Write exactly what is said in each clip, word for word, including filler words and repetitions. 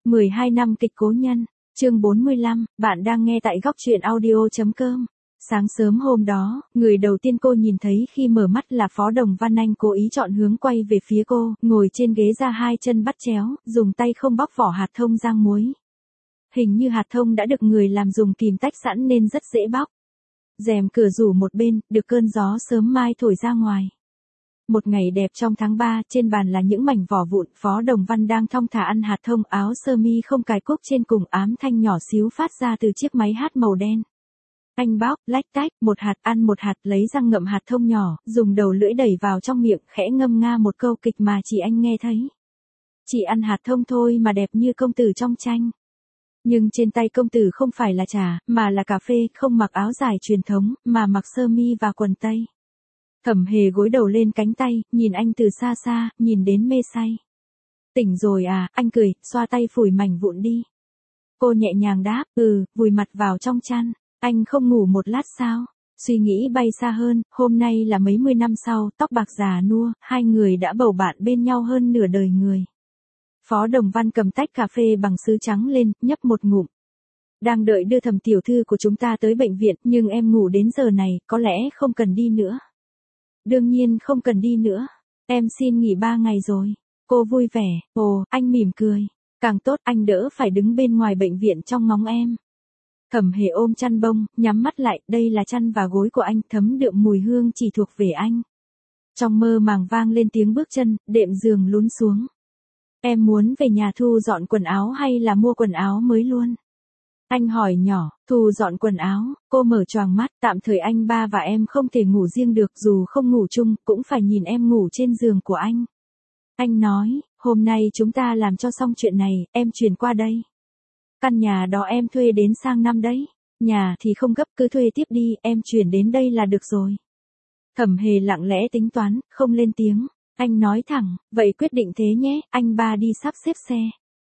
mười hai năm kịch cố nhân, chương bốn mươi lăm, bạn đang nghe tại góc truyện audio.com. Sáng sớm hôm đó, người đầu tiên cô nhìn thấy khi mở mắt là Phó Đồng Văn. Anh cố ý chọn hướng quay về phía cô, ngồi trên ghế ra hai chân bắt chéo, dùng tay không bóc vỏ hạt thông rang muối. Hình như hạt thông đã được người làm dùng kìm tách sẵn nên rất dễ bóc. Rèm cửa rủ một bên, được cơn gió sớm mai thổi ra ngoài. Một ngày đẹp trong tháng ba, trên bàn là những mảnh vỏ vụn. Phó Đồng Văn đang thong thả ăn hạt thông, áo sơ mi không cài cúc trên cùng ám thanh nhỏ xíu phát ra từ chiếc máy hát màu đen. Anh bóc, lách tách, một hạt ăn một hạt, lấy răng ngậm hạt thông nhỏ, dùng đầu lưỡi đẩy vào trong miệng, khẽ ngâm nga một câu kịch mà chỉ anh nghe thấy. Chỉ ăn hạt thông thôi mà đẹp như công tử trong tranh. Nhưng trên tay công tử không phải là trà, mà là cà phê, không mặc áo dài truyền thống, mà mặc sơ mi và quần tây. Thẩm Hề gối đầu lên cánh tay, nhìn anh từ xa xa, nhìn đến mê say. Tỉnh rồi à, anh cười, xoa tay phủi mảnh vụn đi. Cô nhẹ nhàng đáp, ừ, vùi mặt vào trong chăn. Anh không ngủ một lát sao? Suy nghĩ bay xa hơn, hôm nay là mấy mươi năm sau, tóc bạc già nua, hai người đã bầu bạn bên nhau hơn nửa đời người. Phó Đồng Văn cầm tách cà phê bằng sứ trắng lên, nhấp một ngụm. Đang đợi đưa Thẩm tiểu thư của chúng ta tới bệnh viện, nhưng em ngủ đến giờ này, có lẽ không cần đi nữa. Đương nhiên không cần đi nữa. Em xin nghỉ ba ngày rồi. Cô vui vẻ, ồ, anh mỉm cười. Càng tốt, anh đỡ phải đứng bên ngoài bệnh viện trong ngóng em. Thẩm Hề ôm chăn bông, nhắm mắt lại, đây là chăn và gối của anh, thấm đượm mùi hương chỉ thuộc về anh. Trong mơ màng vang lên tiếng bước chân, đệm giường lún xuống. Em muốn về nhà thu dọn quần áo hay là mua quần áo mới luôn? Anh hỏi nhỏ, thu dọn quần áo, cô mở choàng mắt, tạm thời anh ba và em không thể ngủ riêng được, dù không ngủ chung, cũng phải nhìn em ngủ trên giường của anh. Anh nói, hôm nay chúng ta làm cho xong chuyện này, em chuyển qua đây. Căn nhà đó em thuê đến sang năm đấy. Nhà thì không gấp, cứ thuê tiếp đi, em chuyển đến đây là được rồi. Thẩm Hề lặng lẽ tính toán, không lên tiếng. Anh nói thẳng, vậy quyết định thế nhé, anh ba đi sắp xếp xe.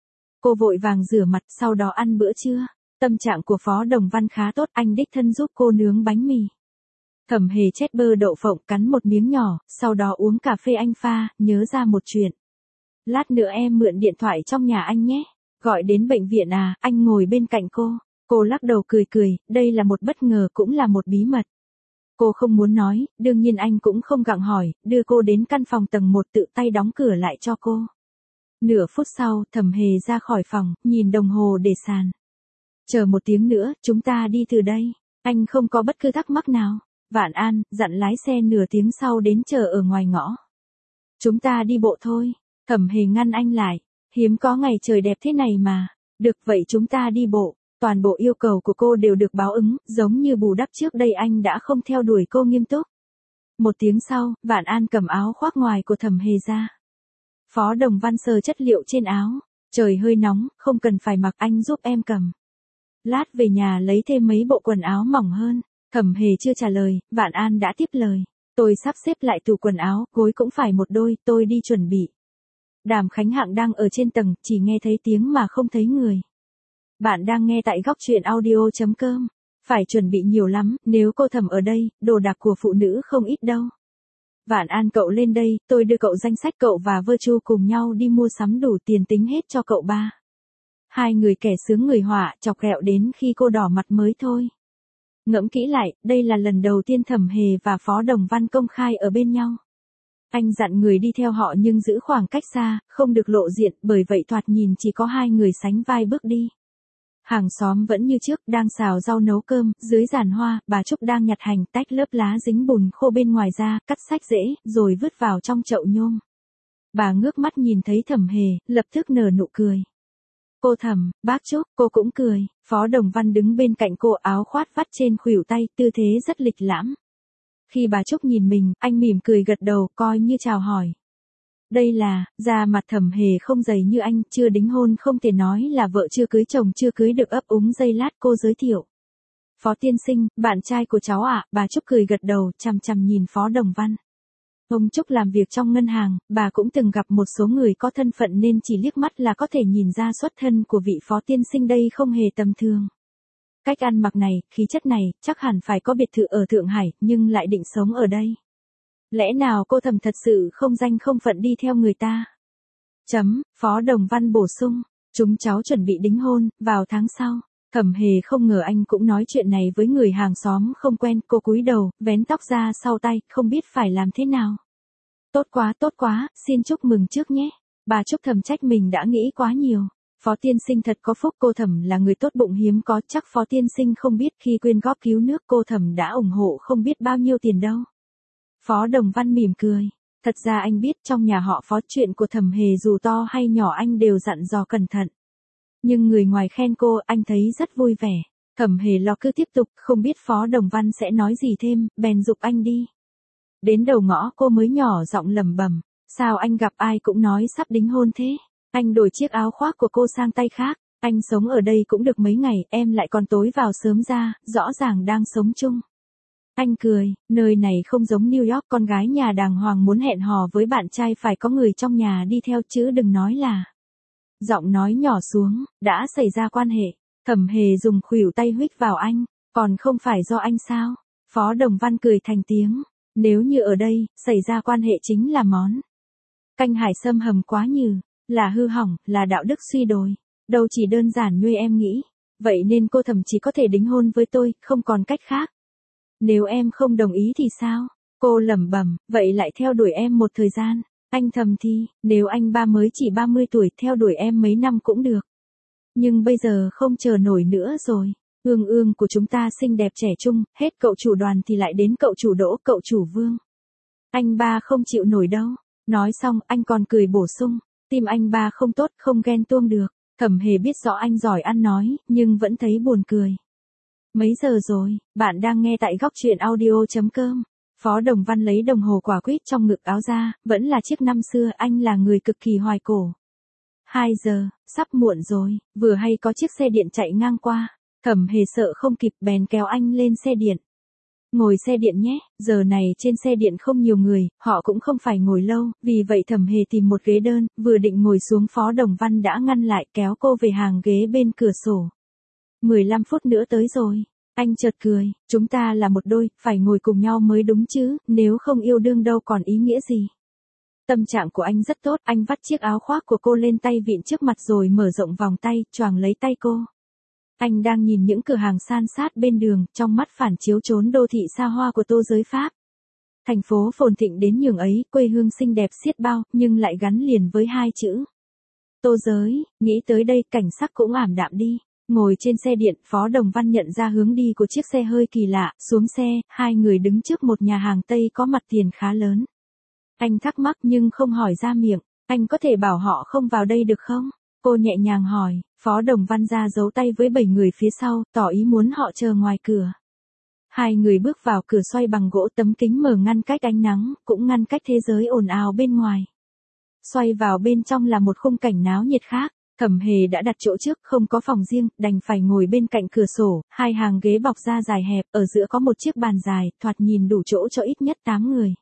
Cô vội vàng rửa mặt, sau đó ăn bữa trưa. Tâm trạng của Phó Đồng Văn khá tốt, anh đích thân giúp cô nướng bánh mì. Thẩm Hề chét bơ đậu phộng, cắn một miếng nhỏ, sau đó uống cà phê anh pha, nhớ ra một chuyện. Lát nữa em mượn điện thoại trong nhà anh nhé. Gọi đến bệnh viện à, anh ngồi bên cạnh cô. Cô lắc đầu cười cười, đây là một bất ngờ cũng là một bí mật. Cô không muốn nói, đương nhiên anh cũng không gặng hỏi, đưa cô đến căn phòng tầng một tự tay đóng cửa lại cho cô. Nửa phút sau, Thẩm Hề ra khỏi phòng, nhìn đồng hồ để sàn. Chờ một tiếng nữa, chúng ta đi từ đây. Anh không có bất cứ thắc mắc nào. Vạn An, dặn lái xe nửa tiếng sau đến chờ ở ngoài ngõ. Chúng ta đi bộ thôi. Thẩm Hề ngăn anh lại. Hiếm có ngày trời đẹp thế này mà. Được vậy chúng ta đi bộ. Toàn bộ yêu cầu của cô đều được báo ứng, giống như bù đắp trước đây anh đã không theo đuổi cô nghiêm túc. Một tiếng sau, Vạn An cầm áo khoác ngoài của Thẩm Hề ra. Phó Đồng Văn sờ chất liệu trên áo. Trời hơi nóng, không cần phải mặc, anh giúp em cầm. Lát về nhà lấy thêm mấy bộ quần áo mỏng hơn. Thẩm Hề chưa trả lời, Vạn An đã tiếp lời. Tôi sắp xếp lại tủ quần áo, gối cũng phải một đôi, tôi đi chuẩn bị. Đàm Khánh Hạng đang ở trên tầng, chỉ nghe thấy tiếng mà không thấy người. Bạn đang nghe tại góc truyện audio.com. Phải chuẩn bị nhiều lắm, nếu cô Thẩm ở đây, đồ đạc của phụ nữ không ít đâu. Vạn An cậu lên đây, tôi đưa cậu danh sách, cậu và Vơ Chu cùng nhau đi mua sắm đủ tiền tính hết cho cậu ba. Hai người kẻ sướng người họa, chọc ghẹo đến khi cô đỏ mặt mới thôi. Ngẫm kỹ lại, đây là lần đầu tiên Thẩm Hề và Phó Đồng Văn công khai ở bên nhau. Anh dặn người đi theo họ nhưng giữ khoảng cách xa, không được lộ diện, bởi vậy thoạt nhìn chỉ có hai người sánh vai bước đi. Hàng xóm vẫn như trước, đang xào rau nấu cơm, dưới giàn hoa, bà Trúc đang nhặt hành, tách lớp lá dính bùn khô bên ngoài ra, cắt sách rễ, rồi vứt vào trong chậu nhôm. Bà ngước mắt nhìn thấy Thẩm Hề, lập tức nở nụ cười. Cô Thẩm, bác Trúc, cô cũng cười. Phó Đồng Văn đứng bên cạnh cô, áo khoát vắt trên khuỷu tay, tư thế rất lịch lãm. Khi bà Trúc nhìn mình, anh mỉm cười gật đầu, coi như chào hỏi. Đây là, da mặt Thẩm Hề không dày như anh, chưa đính hôn, không thể nói là vợ chưa cưới chồng chưa cưới được, ấp úng giây lát cô giới thiệu. Phó tiên sinh, bạn trai của cháu ạ. À? Bà Trúc cười gật đầu, chằm chằm nhìn Phó Đồng Văn. Ông Trúc làm việc trong ngân hàng, bà cũng từng gặp một số người có thân phận nên chỉ liếc mắt là có thể nhìn ra xuất thân của vị Phó tiên sinh đây không hề tầm thường. Cách ăn mặc này, khí chất này, chắc hẳn phải có biệt thự ở Thượng Hải, nhưng lại định sống ở đây. Lẽ nào cô Thẩm thật sự không danh không phận đi theo người ta? Chấm, Phó Đồng Văn bổ sung. Chúng cháu chuẩn bị đính hôn, vào tháng sau. Thẩm Hề không ngờ anh cũng nói chuyện này với người hàng xóm không quen, cô cúi đầu, vén tóc ra sau tay, không biết phải làm thế nào. Tốt quá, tốt quá, xin chúc mừng trước nhé. Bà Trúc thầm trách mình đã nghĩ quá nhiều. Phó tiên sinh thật có phúc, cô Thẩm là người tốt bụng hiếm có, chắc Phó tiên sinh không biết khi quyên góp cứu nước cô Thẩm đã ủng hộ không biết bao nhiêu tiền đâu. Phó Đồng Văn mỉm cười. Thật ra anh biết trong nhà họ Phó chuyện của Thẩm Hề dù to hay nhỏ anh đều dặn dò cẩn thận. Nhưng người ngoài khen cô, anh thấy rất vui vẻ. Thẩm Hề lo cứ tiếp tục, không biết Phó Đồng Văn sẽ nói gì thêm, bèn giục anh đi. Đến đầu ngõ cô mới nhỏ giọng lẩm bẩm, sao anh gặp ai cũng nói sắp đính hôn thế? Anh đổi chiếc áo khoác của cô sang tay khác, anh sống ở đây cũng được mấy ngày, em lại còn tối vào sớm ra, rõ ràng đang sống chung. Anh cười, nơi này không giống New York, con gái nhà đàng hoàng muốn hẹn hò với bạn trai phải có người trong nhà đi theo chứ đừng nói là. Giọng nói nhỏ xuống, đã xảy ra quan hệ. Thẩm Hề dùng khuỷu tay huých vào anh, còn không phải do anh sao? Phó Đồng Văn cười thành tiếng, nếu như ở đây, xảy ra quan hệ chính là món canh hải sâm hầm quá nhừ, là hư hỏng, là đạo đức suy đồi, đâu chỉ đơn giản như em nghĩ. Vậy nên cô Thẩm chỉ có thể đính hôn với tôi, không còn cách khác. Nếu em không đồng ý thì sao? Cô lẩm bẩm, vậy lại theo đuổi em một thời gian. Anh thầm thì, nếu anh ba mới chỉ ba mươi tuổi theo đuổi em mấy năm cũng được. Nhưng bây giờ không chờ nổi nữa rồi. Ương ương của chúng ta xinh đẹp trẻ trung, hết cậu chủ Đoàn thì lại đến cậu chủ Đỗ, cậu chủ Vương. Anh ba không chịu nổi đâu. Nói xong, anh còn cười bổ sung, tim anh ba không tốt, không ghen tuông được. Thẩm Hề biết rõ anh giỏi ăn nói, nhưng vẫn thấy buồn cười. Mấy giờ rồi, bạn đang nghe tại góc truyện audio chấm com. Phó Đồng Văn lấy đồng hồ quả quýt trong ngực áo ra, vẫn là chiếc năm xưa, anh là người cực kỳ hoài cổ. Hai giờ, sắp muộn rồi, vừa hay có chiếc xe điện chạy ngang qua. Thẩm Hề sợ không kịp bèn kéo anh lên xe điện. Ngồi xe điện nhé, giờ này trên xe điện không nhiều người, họ cũng không phải ngồi lâu, vì vậy Thẩm Hề tìm một ghế đơn, vừa định ngồi xuống Phó Đồng Văn đã ngăn lại kéo cô về hàng ghế bên cửa sổ. mười lăm phút nữa tới rồi. Anh chợt cười, chúng ta là một đôi, phải ngồi cùng nhau mới đúng chứ, nếu không yêu đương đâu còn ý nghĩa gì. Tâm trạng của anh rất tốt, anh vắt chiếc áo khoác của cô lên tay vịn trước mặt rồi mở rộng vòng tay, choàng lấy tay cô. Anh đang nhìn những cửa hàng san sát bên đường, trong mắt phản chiếu chốn đô thị xa hoa của Tô Giới Pháp. Thành phố phồn thịnh đến nhường ấy, quê hương xinh đẹp xiết bao, nhưng lại gắn liền với hai chữ Tô Giới, nghĩ tới đây cảnh sắc cũng ảm đạm đi. Ngồi trên xe điện, Phó Đồng Văn nhận ra hướng đi của chiếc xe hơi kỳ lạ, xuống xe, hai người đứng trước một nhà hàng Tây có mặt tiền khá lớn. Anh thắc mắc nhưng không hỏi ra miệng, anh có thể bảo họ không vào đây được không? Cô nhẹ nhàng hỏi, Phó Đồng Văn ra giấu tay với bảy người phía sau, tỏ ý muốn họ chờ ngoài cửa. Hai người bước vào, cửa xoay bằng gỗ, tấm kính mở ngăn cách ánh nắng, cũng ngăn cách thế giới ồn ào bên ngoài. Xoay vào bên trong là một khung cảnh náo nhiệt khác. Thẩm Hề đã đặt chỗ trước, không có phòng riêng, đành phải ngồi bên cạnh cửa sổ, hai hàng ghế bọc da dài hẹp, ở giữa có một chiếc bàn dài, thoạt nhìn đủ chỗ cho ít nhất tám người.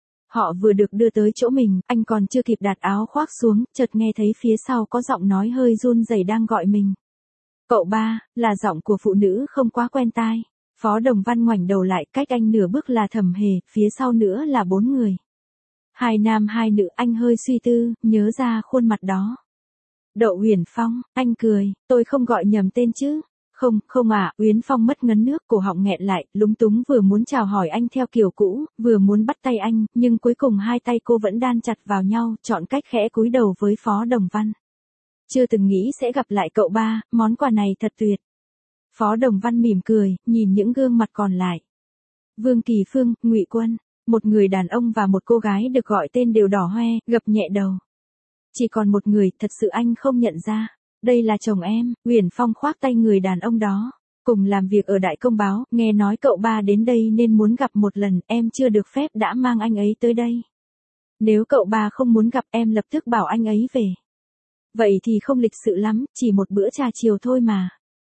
Họ vừa được đưa tới chỗ mình, anh còn chưa kịp đặt áo khoác xuống, chợt nghe thấy phía sau có giọng nói hơi run rẩy đang gọi mình. Cậu ba, là giọng của phụ nữ không quá quen tai. Phó Đồng Văn ngoảnh đầu lại, cách anh nửa bước là Thẩm Hề, phía sau nữa là bốn người. Hai nam hai nữ, anh hơi suy tư, nhớ ra khuôn mặt đó. Đậu Uyển Phong, anh cười, tôi không gọi nhầm tên chứ? Không, không à, Uyển Phong mất ngấn nước, cổ họng nghẹn lại, lúng túng vừa muốn chào hỏi anh theo kiểu cũ, vừa muốn bắt tay anh, nhưng cuối cùng hai tay cô vẫn đan chặt vào nhau, chọn cách khẽ cúi đầu với Phó Đồng Văn. Chưa từng nghĩ sẽ gặp lại cậu ba, món quà này thật tuyệt. Phó Đồng Văn mỉm cười, nhìn những gương mặt còn lại. Vương Kỳ Phương, Ngụy Quân, một người đàn ông và một cô gái được gọi tên đều đỏ hoe, gập nhẹ đầu. Chỉ còn một người, thật sự anh không nhận ra. Đây là chồng em. Uyển Phong khoác tay người đàn ông đó. Cùng làm việc ở Đại Công Báo, nghe nói cậu ba đến đây nên muốn gặp một lần, em chưa được phép đã mang anh ấy tới đây. Nếu cậu ba không muốn gặp em lập tức bảo anh ấy về. Vậy thì không lịch sự lắm, chỉ một bữa trà chiều thôi mà.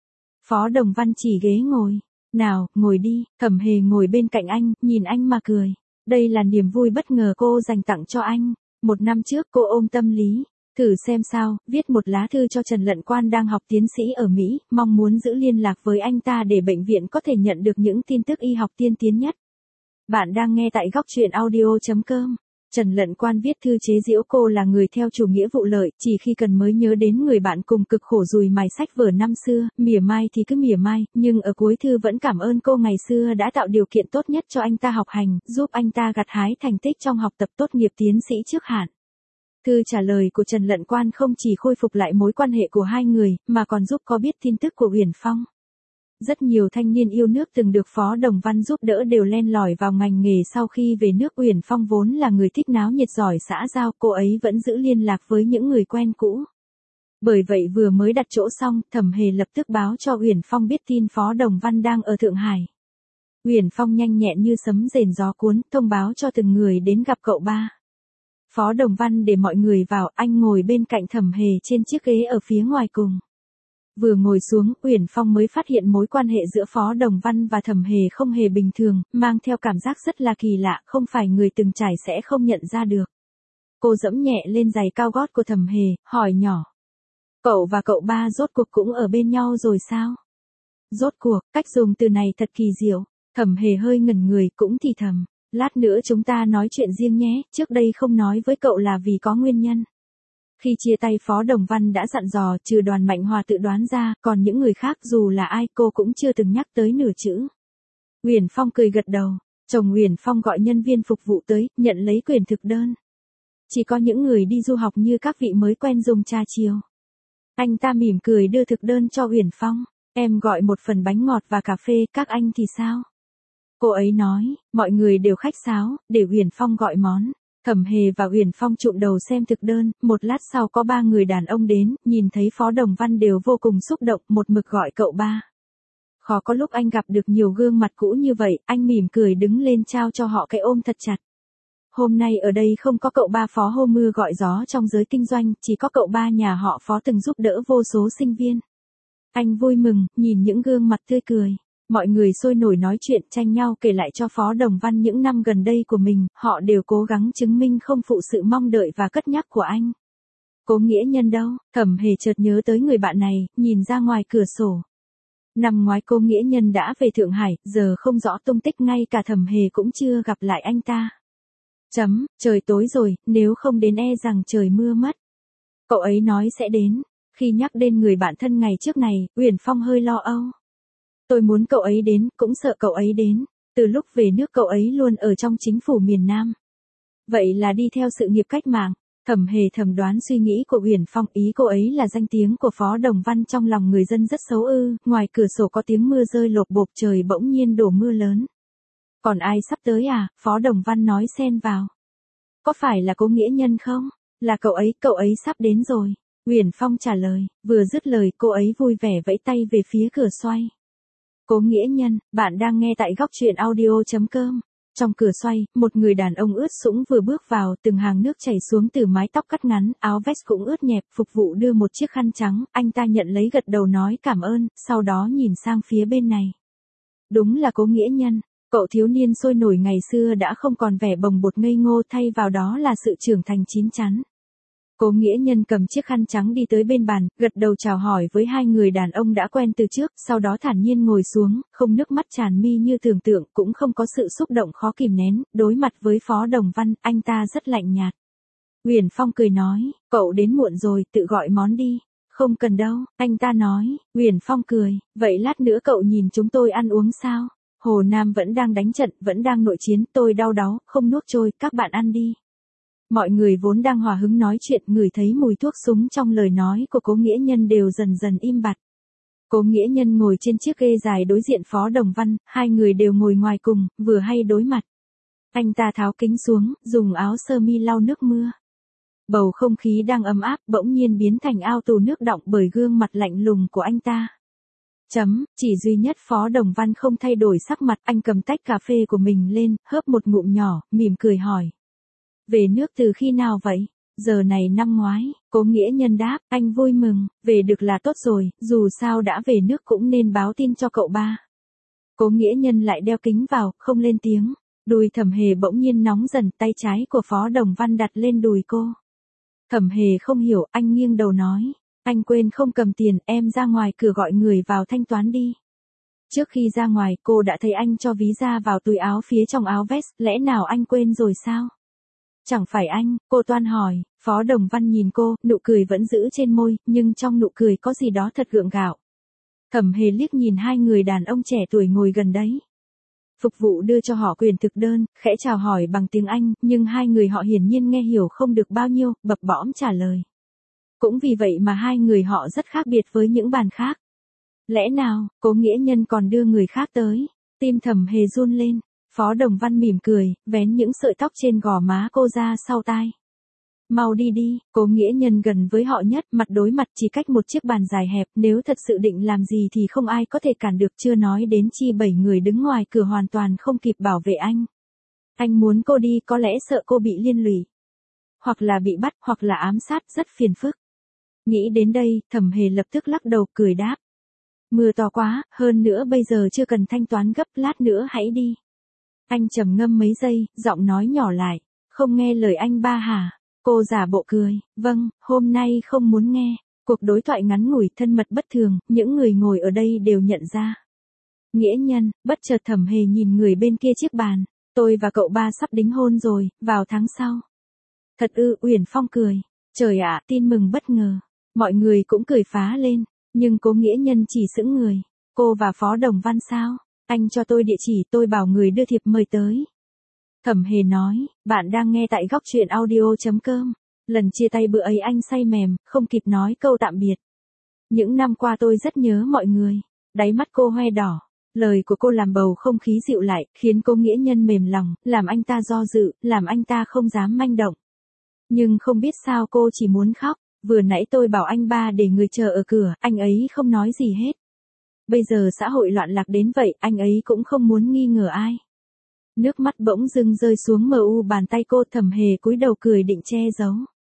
Phó Đồng Văn chỉ ghế ngồi. Nào, ngồi đi. Thẩm Hề ngồi bên cạnh anh, nhìn anh mà cười. Đây là niềm vui bất ngờ cô dành tặng cho anh. Một năm trước cô ôm tâm lý, thử xem sao, viết một lá thư cho Trần Lận Quan đang học tiến sĩ ở Mỹ, mong muốn giữ liên lạc với anh ta để bệnh viện có thể nhận được những tin tức y học tiên tiến nhất. Bạn đang nghe tại góc truyện audio chấm com. Trần Lận Quan viết thư chế giễu cô là người theo chủ nghĩa vụ lợi, chỉ khi cần mới nhớ đến người bạn cùng cực khổ dùi mài sách vở năm xưa, mỉa mai thì cứ mỉa mai, nhưng ở cuối thư vẫn cảm ơn cô ngày xưa đã tạo điều kiện tốt nhất cho anh ta học hành, giúp anh ta gặt hái thành tích trong học tập tốt nghiệp tiến sĩ trước hạn. Thư trả lời của Trần Lận Quan không chỉ khôi phục lại mối quan hệ của hai người, mà còn giúp có biết tin tức của Uyển Phong. Rất nhiều thanh niên yêu nước từng được Phó Đồng Văn giúp đỡ đều len lỏi vào ngành nghề sau khi về nước. Uyển Phong vốn là người thích náo nhiệt giỏi xã giao, cô ấy vẫn giữ liên lạc với những người quen cũ. Bởi vậy vừa mới đặt chỗ xong, Thẩm Hề lập tức báo cho Uyển Phong biết tin Phó Đồng Văn đang ở Thượng Hải. Uyển Phong nhanh nhẹn như sấm rền gió cuốn, thông báo cho từng người đến gặp cậu ba. Phó Đồng Văn để mọi người vào, anh ngồi bên cạnh Thẩm Hề trên chiếc ghế ở phía ngoài cùng. Vừa ngồi xuống, Uyển Phong mới phát hiện mối quan hệ giữa Phó Đồng Văn và Thẩm Hề không hề bình thường, mang theo cảm giác rất là kỳ lạ, không phải người từng trải sẽ không nhận ra được. Cô giẫm nhẹ lên giày cao gót của Thẩm Hề, hỏi nhỏ. Cậu và cậu ba rốt cuộc cũng ở bên nhau rồi sao? Rốt cuộc, cách dùng từ này thật kỳ diệu. Thẩm Hề hơi ngẩn người, cũng thì thầm. Lát nữa chúng ta nói chuyện riêng nhé, trước đây không nói với cậu là vì có nguyên nhân. Khi chia tay Phó Đồng Văn đã dặn dò, trừ Đoàn Mạnh Hòa tự đoán ra, còn những người khác dù là ai cô cũng chưa từng nhắc tới nửa chữ. Uyển Phong cười gật đầu, chồng Uyển Phong gọi nhân viên phục vụ tới, nhận lấy quyển thực đơn. Chỉ có những người đi du học như các vị mới quen dùng trà chiều. Anh ta mỉm cười đưa thực đơn cho Uyển Phong, em gọi một phần bánh ngọt và cà phê, các anh thì sao? Cô ấy nói, mọi người đều khách sáo, để Uyển Phong gọi món. Thẩm Hề và Uyển Phong trụm đầu xem thực đơn, một lát sau có ba người đàn ông đến, nhìn thấy Phó Đồng Văn đều vô cùng xúc động, một mực gọi cậu ba. Khó có lúc anh gặp được nhiều gương mặt cũ như vậy, anh mỉm cười đứng lên trao cho họ cái ôm thật chặt. Hôm nay ở đây không có cậu ba Phó hô mưa gọi gió trong giới kinh doanh, chỉ có cậu ba nhà họ Phó từng giúp đỡ vô số sinh viên. Anh vui mừng, nhìn những gương mặt tươi cười. Mọi người sôi nổi nói chuyện tranh nhau kể lại cho Phó Đồng Văn những năm gần đây của mình, họ đều cố gắng chứng minh không phụ sự mong đợi và cất nhắc của anh. Cố Nghĩa Nhân đâu? Thẩm Hề chợt nhớ tới người bạn này, nhìn ra ngoài cửa sổ. Năm ngoái Cố Nghĩa Nhân đã về Thượng Hải, giờ không rõ tung tích, ngay cả Thẩm Hề cũng chưa gặp lại anh ta. Chấm, trời tối rồi, nếu không đến e rằng trời mưa mất. Cậu ấy nói sẽ đến. Khi nhắc đến người bạn thân ngày trước này, Uyển Phong hơi lo âu. Tôi muốn cậu ấy đến, cũng sợ cậu ấy đến. Từ lúc về nước cậu ấy luôn ở trong chính phủ miền Nam. Vậy là đi theo sự nghiệp cách mạng. Thẩm Hề thầm đoán suy nghĩ của Uyển Phong, ý cô ấy là danh tiếng của Phó Đồng Văn trong lòng người dân rất xấu ư. Ngoài cửa sổ có tiếng mưa rơi lộp bộp, trời bỗng nhiên đổ mưa lớn. Còn ai sắp tới à? Phó Đồng Văn nói xen vào. Có phải là Cố Nghĩa Nhân không? Là cậu ấy, cậu ấy sắp đến rồi. Uyển Phong trả lời, vừa dứt lời cô ấy vui vẻ vẫy tay về phía cửa xoay. Cố Nghĩa Nhân, bạn đang nghe tại góc truyện audio chấm com. Trong cửa xoay, một người đàn ông ướt sũng vừa bước vào, từng hàng nước chảy xuống từ mái tóc cắt ngắn, áo vest cũng ướt nhẹp, phục vụ đưa một chiếc khăn trắng, anh ta nhận lấy gật đầu nói cảm ơn, sau đó nhìn sang phía bên này. Đúng là Cố Nghĩa Nhân, cậu thiếu niên sôi nổi ngày xưa đã không còn vẻ bồng bột ngây ngô, thay vào đó là sự trưởng thành chín chắn. Cố Nghĩa Nhân cầm chiếc khăn trắng đi tới bên bàn, gật đầu chào hỏi với hai người đàn ông đã quen từ trước, sau đó thản nhiên ngồi xuống, không nước mắt tràn mi như tưởng tượng, cũng không có sự xúc động khó kìm nén, đối mặt với Phó Đồng Văn, anh ta rất lạnh nhạt. Uyển Phong cười nói, cậu đến muộn rồi, tự gọi món đi. Không cần đâu, anh ta nói. Uyển Phong cười, vậy lát nữa cậu nhìn chúng tôi ăn uống sao? Hồ Nam vẫn đang đánh trận, vẫn đang nội chiến, tôi đau đáu, không nuốt trôi, các bạn ăn đi. Mọi người vốn đang hòa hứng nói chuyện, ngửi thấy mùi thuốc súng trong lời nói của Cố Nghĩa Nhân đều dần dần im bặt. Cố Nghĩa Nhân ngồi trên chiếc ghế dài đối diện Phó Đồng Văn, hai người đều ngồi ngoài cùng, vừa hay đối mặt. Anh ta tháo kính xuống, dùng áo sơ mi lau nước mưa. Bầu không khí đang ấm áp, bỗng nhiên biến thành ao tù nước đọng bởi gương mặt lạnh lùng của anh ta. Chấm, chỉ duy nhất Phó Đồng Văn không thay đổi sắc mặt, anh cầm tách cà phê của mình lên, hớp một ngụm nhỏ, mỉm cười hỏi. Về nước từ khi nào vậy? Giờ này năm ngoái. Cố Nghĩa Nhân đáp, anh vui mừng, về được là tốt rồi, dù sao đã về nước cũng nên báo tin cho cậu ba. Cố Nghĩa Nhân lại đeo kính vào, không lên tiếng. Đùi Thẩm Hề bỗng nhiên nóng dần, tay trái của Phó Đồng Văn đặt lên đùi cô. Thẩm Hề không hiểu, anh nghiêng đầu nói, anh quên không cầm tiền, em ra ngoài cửa gọi người vào thanh toán đi. Trước khi ra ngoài, cô đã thấy anh cho ví ra vào túi áo phía trong áo vest, lẽ nào anh quên rồi sao? Chẳng phải anh, cô toan hỏi, Phó Đồng Văn nhìn cô, nụ cười vẫn giữ trên môi, nhưng trong nụ cười có gì đó thật gượng gạo. Thẩm Hề liếc nhìn hai người đàn ông trẻ tuổi ngồi gần đấy. Phục vụ đưa cho họ quyền thực đơn, khẽ chào hỏi bằng tiếng Anh, nhưng hai người họ hiển nhiên nghe hiểu không được bao nhiêu, bập bõm trả lời. Cũng vì vậy mà hai người họ rất khác biệt với những bàn khác. Lẽ nào, Cố Nghĩa Nhân còn đưa người khác tới? Tim Thẩm Hề run lên. Phó Đồng Văn mỉm cười, vén những sợi tóc trên gò má cô ra sau tai. Mau đi đi, Cố Nghĩa Nhân gần với họ nhất, mặt đối mặt chỉ cách một chiếc bàn dài hẹp, nếu thật sự định làm gì thì không ai có thể cản được, chưa nói đến chi bảy người đứng ngoài cửa hoàn toàn không kịp bảo vệ anh. Anh muốn cô đi có lẽ sợ cô bị liên lụy. Hoặc là bị bắt, hoặc là ám sát, rất phiền phức. Nghĩ đến đây, Thẩm Hề lập tức lắc đầu cười đáp. Mưa to quá, hơn nữa bây giờ chưa cần thanh toán gấp, lát nữa hãy đi. Anh trầm ngâm mấy giây, giọng nói nhỏ lại. Không nghe lời anh ba hả? Cô giả bộ cười. Vâng, hôm nay không muốn nghe. Cuộc đối thoại ngắn ngủi thân mật bất thường, những người ngồi ở đây đều nhận ra. Nghĩa Nhân, bất chợt Thẩm Hề nhìn người bên kia chiếc bàn. Tôi và cậu ba sắp đính hôn rồi, vào tháng sau. Thật ư? Uyển Phong cười. Trời ạ, tin mừng bất ngờ. Mọi người cũng cười phá lên, nhưng Cố Nghĩa Nhân chỉ sững người. Cô và Phó Đồng Văn sao? Anh cho tôi địa chỉ, tôi bảo người đưa thiệp mời tới. Thẩm Hề nói, bạn đang nghe tại góc truyện audio chấm com. Lần chia tay bữa ấy anh say mềm, không kịp nói câu tạm biệt. Những năm qua tôi rất nhớ mọi người. Đáy mắt cô hoe đỏ. Lời của cô làm bầu không khí dịu lại, khiến Cố Nghĩa Nhân mềm lòng, làm anh ta do dự, làm anh ta không dám manh động. Nhưng không biết sao cô chỉ muốn khóc. Vừa nãy tôi bảo anh ba để người chờ ở cửa, anh ấy không nói gì hết. Bây giờ xã hội loạn lạc đến vậy, anh ấy cũng không muốn nghi ngờ ai. Nước mắt bỗng dưng rơi xuống mờ u bàn tay cô. Thẩm Hề cúi đầu cười định che giấu.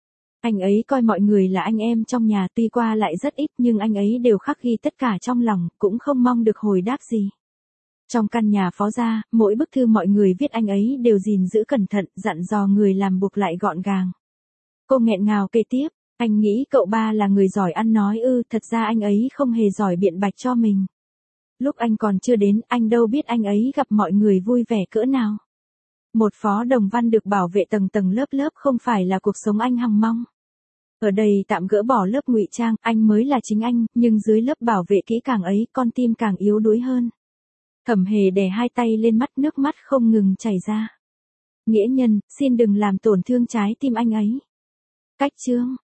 Anh ấy coi mọi người là anh em trong nhà, tuy qua lại rất ít nhưng anh ấy đều khắc ghi tất cả trong lòng, cũng không mong được hồi đáp gì. Trong căn nhà Phó gia, mỗi bức thư mọi người viết anh ấy đều gìn giữ cẩn thận, dặn dò người làm buộc lại gọn gàng. Cô nghẹn ngào kể tiếp. Anh nghĩ cậu ba là người giỏi ăn nói ư? Thật ra anh ấy không hề giỏi biện bạch cho mình. Lúc anh còn chưa đến, anh đâu biết anh ấy gặp mọi người vui vẻ cỡ nào. Một Phó Đồng Văn được bảo vệ tầng tầng lớp lớp không phải là cuộc sống anh hằng mong. Ở đây tạm gỡ bỏ lớp ngụy trang, anh mới là chính anh, nhưng dưới lớp bảo vệ kỹ càng ấy, con tim càng yếu đuối hơn. Thẩm Hề đè hai tay lên mắt, nước mắt không ngừng chảy ra. Nghĩa Nhân, xin đừng làm tổn thương trái tim anh ấy. Cách chương